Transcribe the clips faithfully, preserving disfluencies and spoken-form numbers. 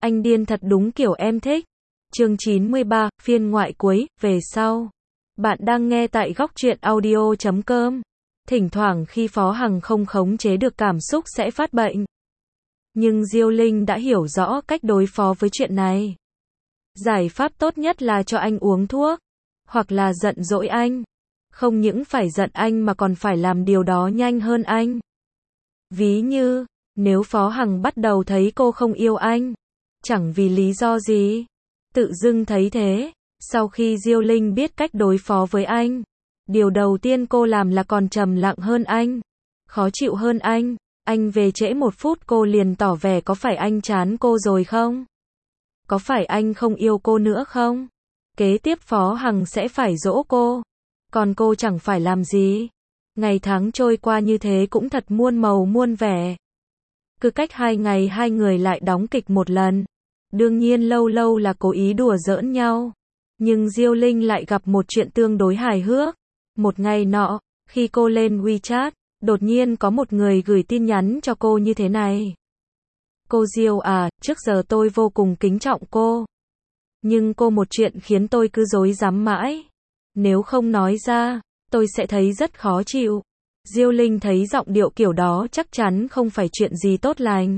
Anh điên thật đúng kiểu em thích. Chương chín mươi ba, phiên ngoại cuối, về sau. Bạn đang nghe tại góc truyện audio chấm com. Thỉnh thoảng khi Phó Hằng không khống chế được cảm xúc sẽ phát bệnh. Nhưng Diêu Linh đã hiểu rõ cách đối phó với chuyện này. Giải pháp tốt nhất là cho anh uống thuốc, hoặc là giận dỗi anh. Không những phải giận anh mà còn phải làm điều đó nhanh hơn anh. Ví như, nếu Phó Hằng bắt đầu thấy cô không yêu anh, chẳng vì lý do gì, tự dưng thấy thế, sau khi Diêu Linh biết cách đối phó với anh, điều đầu tiên cô làm là còn trầm lặng hơn anh, khó chịu hơn anh. Anh về trễ một phút cô liền tỏ vẻ có phải anh chán cô rồi không? Có phải anh không yêu cô nữa không? Kế tiếp Phó Hằng sẽ phải dỗ cô, còn cô chẳng phải làm gì. Ngày tháng trôi qua như thế cũng thật muôn màu muôn vẻ. Cứ cách hai ngày hai người lại đóng kịch một lần. Đương nhiên lâu lâu là cố ý đùa giỡn nhau. Nhưng Diêu Linh lại gặp một chuyện tương đối hài hước. Một ngày nọ, khi cô lên WeChat, đột nhiên có một người gửi tin nhắn cho cô như thế này. Cô Diêu à, trước giờ tôi vô cùng kính trọng cô. Nhưng cô một chuyện khiến tôi cứ rối rắm mãi. Nếu không nói ra, tôi sẽ thấy rất khó chịu. Diêu Linh thấy giọng điệu kiểu đó chắc chắn không phải chuyện gì tốt lành.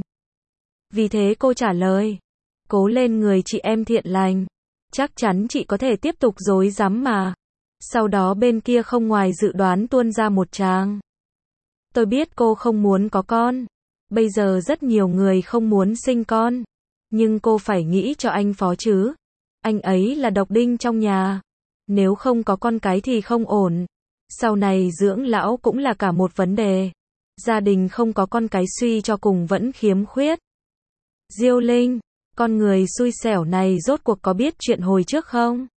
Vì thế cô trả lời. Cố lên người chị em thiện lành. Chắc chắn chị có thể tiếp tục rối rắm mà. Sau đó bên kia không ngoài dự đoán tuôn ra một tràng. Tôi biết cô không muốn có con. Bây giờ rất nhiều người không muốn sinh con. Nhưng cô phải nghĩ cho anh Phó chứ. Anh ấy là độc đinh trong nhà. Nếu không có con cái thì không ổn. Sau này dưỡng lão cũng là cả một vấn đề. Gia đình không có con cái suy cho cùng vẫn khiếm khuyết. Diêu Linh, con người xui xẻo này rốt cuộc có biết chuyện hồi trước không?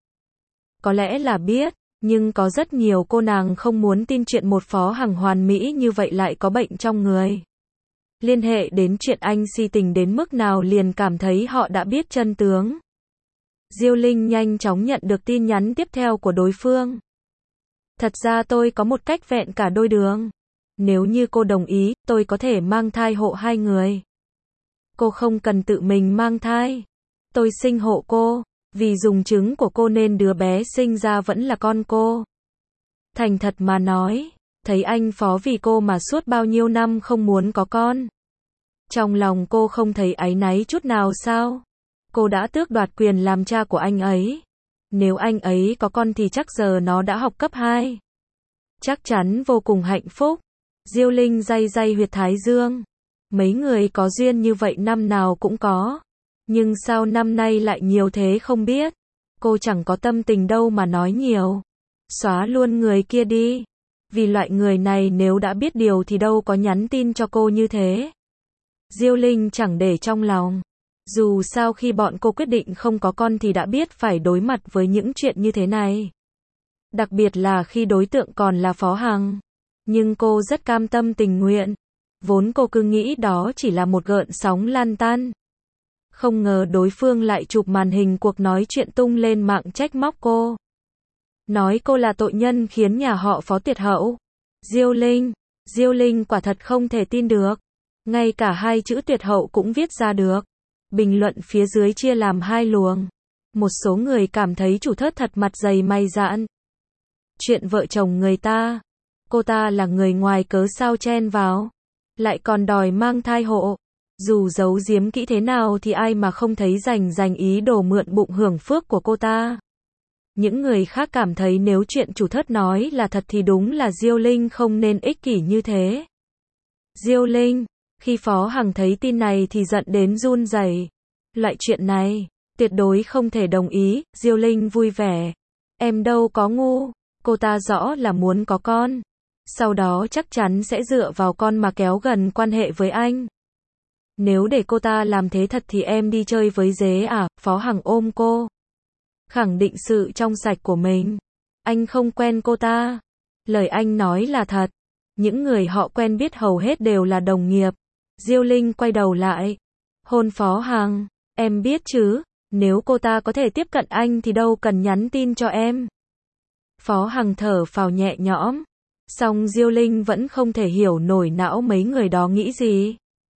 Có lẽ là biết, nhưng có rất nhiều cô nàng không muốn tin chuyện một Phó Hằng hoàn mỹ như vậy lại có bệnh trong người. Liên hệ đến chuyện anh si tình đến mức nào liền cảm thấy họ đã biết chân tướng. Diêu Linh nhanh chóng nhận được tin nhắn tiếp theo của đối phương. Thật ra tôi có một cách vẹn cả đôi đường. Nếu như cô đồng ý, tôi có thể mang thai hộ hai người. Cô không cần tự mình mang thai. Tôi sinh hộ cô. Vì dùng trứng của cô nên đứa bé sinh ra vẫn là con cô. Thành thật mà nói, thấy anh Phó vì cô mà suốt bao nhiêu năm không muốn có con. Trong lòng cô không thấy áy náy chút nào sao? Cô đã tước đoạt quyền làm cha của anh ấy. Nếu anh ấy có con thì chắc giờ nó đã học cấp hai. Chắc chắn vô cùng hạnh phúc. Diêu Linh day day huyệt thái dương. Mấy người có duyên như vậy năm nào cũng có. Nhưng sao năm nay lại nhiều thế không biết. Cô chẳng có tâm tình đâu mà nói nhiều. Xóa luôn người kia đi. Vì loại người này nếu đã biết điều thì đâu có nhắn tin cho cô như thế. Diêu Linh chẳng để trong lòng. Dù sao khi bọn cô quyết định không có con thì đã biết phải đối mặt với những chuyện như thế này. Đặc biệt là khi đối tượng còn là Phó Hằng. Nhưng cô rất cam tâm tình nguyện. Vốn cô cứ nghĩ đó chỉ là một gợn sóng lan tan. Không ngờ đối phương lại chụp màn hình cuộc nói chuyện tung lên mạng trách móc cô. Nói cô là tội nhân khiến nhà họ Phó tuyệt hậu. Diêu Linh, Diêu Linh quả thật không thể tin được. Ngay cả hai chữ tuyệt hậu cũng viết ra được. Bình luận phía dưới chia làm hai luồng. Một số người cảm thấy chủ thớt thật mặt dày mày dạn. Chuyện vợ chồng người ta. Cô ta là người ngoài cớ sao chen vào. Lại còn đòi mang thai hộ. Dù giấu giếm kỹ thế nào thì ai mà không thấy rành rành ý đồ mượn bụng hưởng phước của cô ta. Những người khác cảm thấy nếu chuyện chủ thớt nói là thật thì đúng là Diêu Linh không nên ích kỷ như thế. Diêu Linh, khi Phó Hằng thấy tin này thì giận đến run rẩy. Loại chuyện này, tuyệt đối không thể đồng ý. Diêu Linh vui vẻ. Em đâu có ngu, cô ta rõ là muốn có con. Sau đó chắc chắn sẽ dựa vào con mà kéo gần quan hệ với anh. Nếu để cô ta làm thế thật thì em đi chơi với dế à? Phó Hằng ôm cô. Khẳng định sự trong sạch của mình. Anh không quen cô ta. Lời anh nói là thật. Những người họ quen biết hầu hết đều là đồng nghiệp. Diêu Linh quay đầu lại. Hôn Phó Hằng. Em biết chứ. Nếu cô ta có thể tiếp cận anh thì đâu cần nhắn tin cho em. Phó Hằng thở phào nhẹ nhõm. Song Diêu Linh vẫn không thể hiểu nổi não mấy người đó nghĩ gì.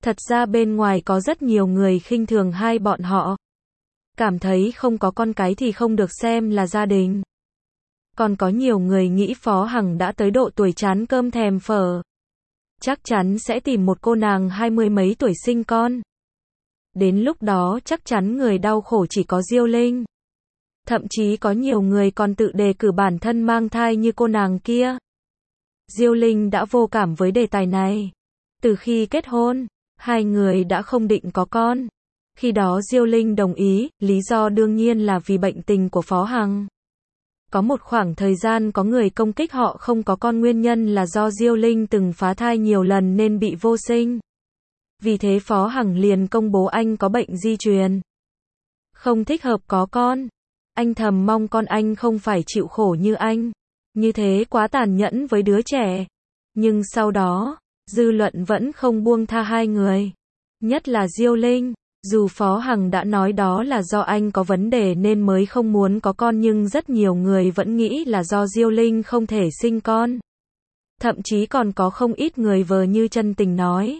Thật ra bên ngoài có rất nhiều người khinh thường hai bọn họ. Cảm thấy không có con cái thì không được xem là gia đình. Còn có nhiều người nghĩ Phó Hằng đã tới độ tuổi chán cơm thèm phở. Chắc chắn sẽ tìm một cô nàng hai mươi mấy tuổi sinh con. Đến lúc đó chắc chắn người đau khổ chỉ có Diêu Linh. Thậm chí có nhiều người còn tự đề cử bản thân mang thai như cô nàng kia. Diêu Linh đã vô cảm với đề tài này. Từ khi kết hôn, hai người đã không định có con. Khi đó Diêu Linh đồng ý, lý do đương nhiên là vì bệnh tình của Phó Hằng. Có một khoảng thời gian có người công kích họ không có con, nguyên nhân là do Diêu Linh từng phá thai nhiều lần nên bị vô sinh. Vì thế Phó Hằng liền công bố anh có bệnh di truyền. Không thích hợp có con. Anh thầm mong con anh không phải chịu khổ như anh. Như thế quá tàn nhẫn với đứa trẻ. Nhưng sau đó, dư luận vẫn không buông tha hai người. Nhất là Diêu Linh. Dù Phó Hằng đã nói đó là do anh có vấn đề nên mới không muốn có con, nhưng rất nhiều người vẫn nghĩ là do Diêu Linh không thể sinh con. Thậm chí còn có không ít người vờ như chân tình nói.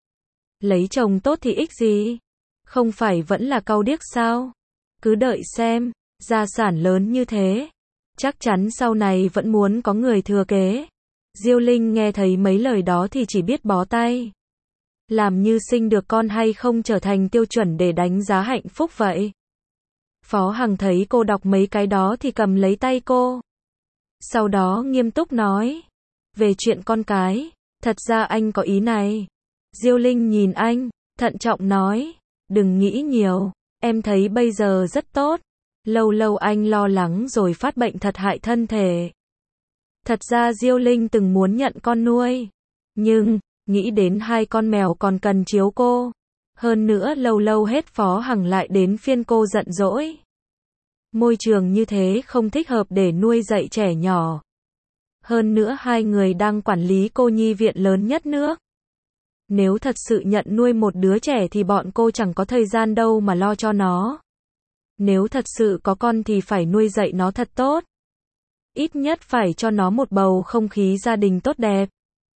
Lấy chồng tốt thì ích gì? Không phải vẫn là cau điếc sao? Cứ đợi xem, gia sản lớn như thế. Chắc chắn sau này vẫn muốn có người thừa kế. Diêu Linh nghe thấy mấy lời đó thì chỉ biết bó tay. Làm như sinh được con hay không trở thành tiêu chuẩn để đánh giá hạnh phúc vậy. Phó Hằng thấy cô đọc mấy cái đó thì cầm lấy tay cô. Sau đó nghiêm túc nói. Về chuyện con cái, thật ra anh có ý này. Diêu Linh nhìn anh, thận trọng nói. Đừng nghĩ nhiều, em thấy bây giờ rất tốt. Lâu lâu anh lo lắng rồi phát bệnh thật hại thân thể. Thật ra Diêu Linh từng muốn nhận con nuôi. Nhưng, nghĩ đến hai con mèo còn cần chiếu cô. Hơn nữa lâu lâu hết Phó Hằng lại đến phiên cô giận dỗi. Môi trường như thế không thích hợp để nuôi dạy trẻ nhỏ. Hơn nữa hai người đang quản lý cô nhi viện lớn nhất nước. Nếu thật sự nhận nuôi một đứa trẻ thì bọn cô chẳng có thời gian đâu mà lo cho nó. Nếu thật sự có con thì phải nuôi dạy nó thật tốt. Ít nhất phải cho nó một bầu không khí gia đình tốt đẹp.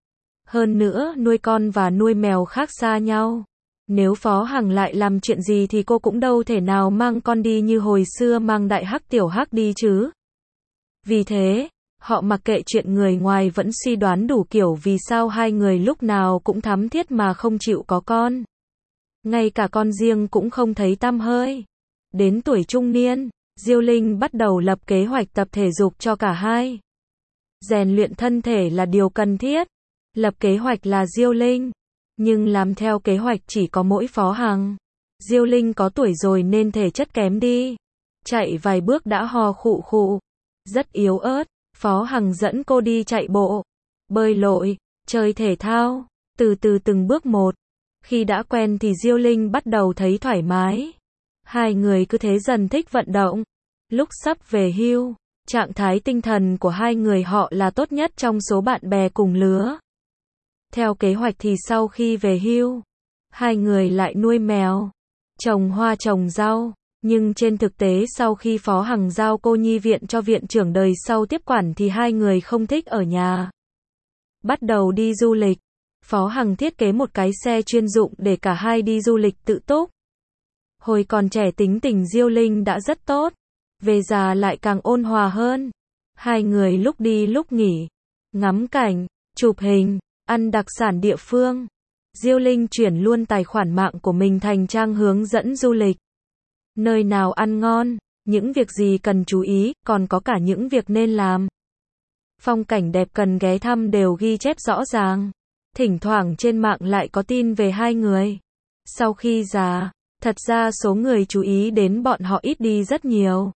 Hơn nữa, nuôi con và nuôi mèo khác xa nhau. Nếu Phó Hằng lại làm chuyện gì thì cô cũng đâu thể nào mang con đi như hồi xưa mang đại hắc tiểu hắc đi chứ. Vì thế, họ mặc kệ chuyện người ngoài vẫn suy đoán đủ kiểu vì sao hai người lúc nào cũng thắm thiết mà không chịu có con. Ngay cả con riêng cũng không thấy tăm hơi. Đến tuổi trung niên, Diêu Linh bắt đầu lập kế hoạch tập thể dục cho cả hai. Rèn luyện thân thể là điều cần thiết. Lập kế hoạch là Diêu Linh, nhưng làm theo kế hoạch chỉ có mỗi Phó Hằng. Diêu Linh có tuổi rồi nên thể chất kém đi. Chạy vài bước đã ho khụ khụ. Rất yếu ớt. Phó Hằng dẫn cô đi chạy bộ, bơi lội, chơi thể thao, từ từ từng bước một. Khi đã quen thì Diêu Linh bắt đầu thấy thoải mái. Hai người cứ thế dần thích vận động. Lúc sắp về hưu, trạng thái tinh thần của hai người họ là tốt nhất trong số bạn bè cùng lứa. Theo kế hoạch thì sau khi về hưu, hai người lại nuôi mèo, trồng hoa trồng rau. Nhưng trên thực tế sau khi Phó Hằng giao cô nhi viện cho viện trưởng đời sau tiếp quản thì hai người không thích ở nhà. Bắt đầu đi du lịch. Phó Hằng thiết kế một cái xe chuyên dụng để cả hai đi du lịch tự túc. Hồi còn trẻ tính tình Diêu Linh đã rất tốt. Về già lại càng ôn hòa hơn. Hai người lúc đi lúc nghỉ, ngắm cảnh, chụp hình, ăn đặc sản địa phương. Diêu Linh chuyển luôn tài khoản mạng của mình thành trang hướng dẫn du lịch. Nơi nào ăn ngon, những việc gì cần chú ý, còn có cả những việc nên làm. Phong cảnh đẹp cần ghé thăm đều ghi chép rõ ràng. Thỉnh thoảng trên mạng lại có tin về hai người. Sau khi già, thật ra số người chú ý đến bọn họ ít đi rất nhiều.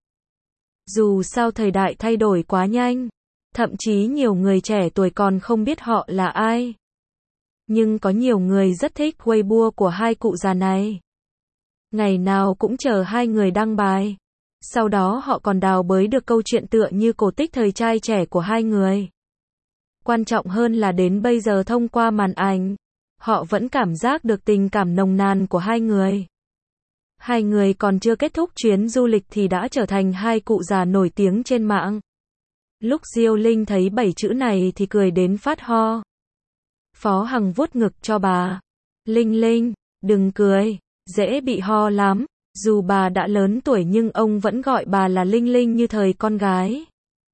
Dù sao thời đại thay đổi quá nhanh, thậm chí nhiều người trẻ tuổi còn không biết họ là ai. Nhưng có nhiều người rất thích Weibo của hai cụ già này. Ngày nào cũng chờ hai người đăng bài. Sau đó họ còn đào bới được câu chuyện tựa như cổ tích thời trai trẻ của hai người. Quan trọng hơn là đến bây giờ thông qua màn ảnh, họ vẫn cảm giác được tình cảm nồng nàn của hai người. Hai người còn chưa kết thúc chuyến du lịch thì đã trở thành hai cụ già nổi tiếng trên mạng. Lúc Diêu Linh thấy bảy chữ này thì cười đến phát ho. Phó Hằng vuốt ngực cho bà. Linh Linh, đừng cười, dễ bị ho lắm. Dù bà đã lớn tuổi nhưng ông vẫn gọi bà là Linh Linh như thời con gái.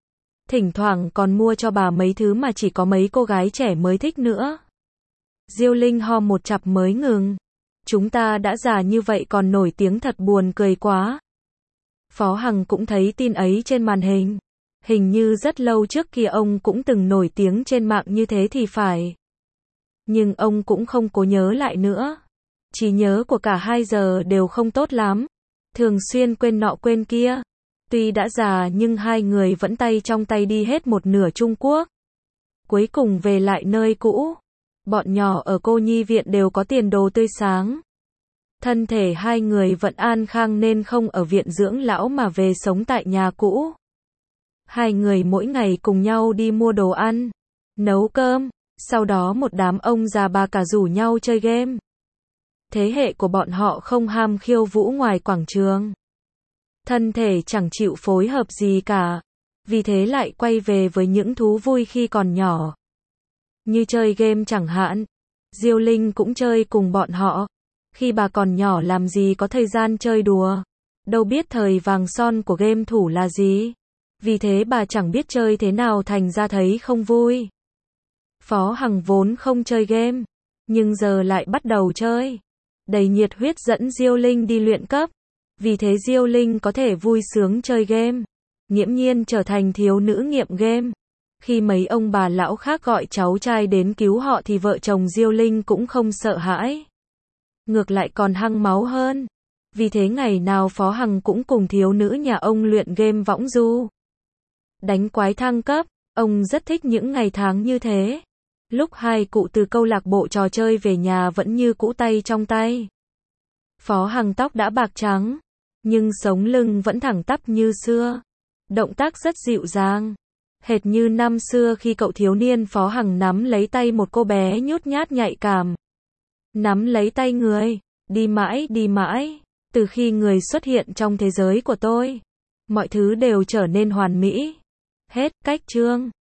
Thỉnh thoảng còn mua cho bà mấy thứ mà chỉ có mấy cô gái trẻ mới thích nữa. Diêu Linh ho một chặp mới ngừng. Chúng ta đã già như vậy còn nổi tiếng thật buồn cười quá. Phó Hằng cũng thấy tin ấy trên màn hình. Hình như rất lâu trước kia ông cũng từng nổi tiếng trên mạng như thế thì phải. Nhưng ông cũng không cố nhớ lại nữa. Trí nhớ của cả hai giờ đều không tốt lắm. Thường xuyên quên nọ quên kia. Tuy đã già nhưng hai người vẫn tay trong tay đi hết một nửa Trung Quốc. Cuối cùng về lại nơi cũ. Bọn nhỏ ở cô nhi viện đều có tiền đồ tươi sáng. Thân thể hai người vẫn an khang nên không ở viện dưỡng lão mà về sống tại nhà cũ. Hai người mỗi ngày cùng nhau đi mua đồ ăn, nấu cơm, sau đó một đám ông già bà cả rủ nhau chơi game. Thế hệ của bọn họ không ham khiêu vũ ngoài quảng trường. Thân thể chẳng chịu phối hợp gì cả. Vì thế lại quay về với những thú vui khi còn nhỏ. Như chơi game chẳng hạn. Diêu Linh cũng chơi cùng bọn họ. Khi bà còn nhỏ làm gì có thời gian chơi đùa. Đâu biết thời vàng son của game thủ là gì. Vì thế bà chẳng biết chơi thế nào thành ra thấy không vui. Phó Hằng vốn không chơi game. Nhưng giờ lại bắt đầu chơi. Đầy nhiệt huyết dẫn Diêu Linh đi luyện cấp. Vì thế Diêu Linh có thể vui sướng chơi game. Nghiễm nhiên trở thành thiếu nữ nghiện game. Khi mấy ông bà lão khác gọi cháu trai đến cứu họ thì vợ chồng Diêu Linh cũng không sợ hãi. Ngược lại còn hăng máu hơn. Vì thế ngày nào Phó Hằng cũng cùng thiếu nữ nhà ông luyện game võng du. Đánh quái thăng cấp, ông rất thích những ngày tháng như thế. Lúc hai cụ từ câu lạc bộ trò chơi về nhà vẫn như cũ tay trong tay. Phó Hằng tóc đã bạc trắng, nhưng sống lưng vẫn thẳng tắp như xưa. Động tác rất dịu dàng. Hệt như năm xưa khi cậu thiếu niên Phó Hằng nắm lấy tay một cô bé nhút nhát nhạy cảm. Nắm lấy tay người, đi mãi đi mãi. Từ khi người xuất hiện trong thế giới của tôi, mọi thứ đều trở nên hoàn mỹ. Hết cách chương.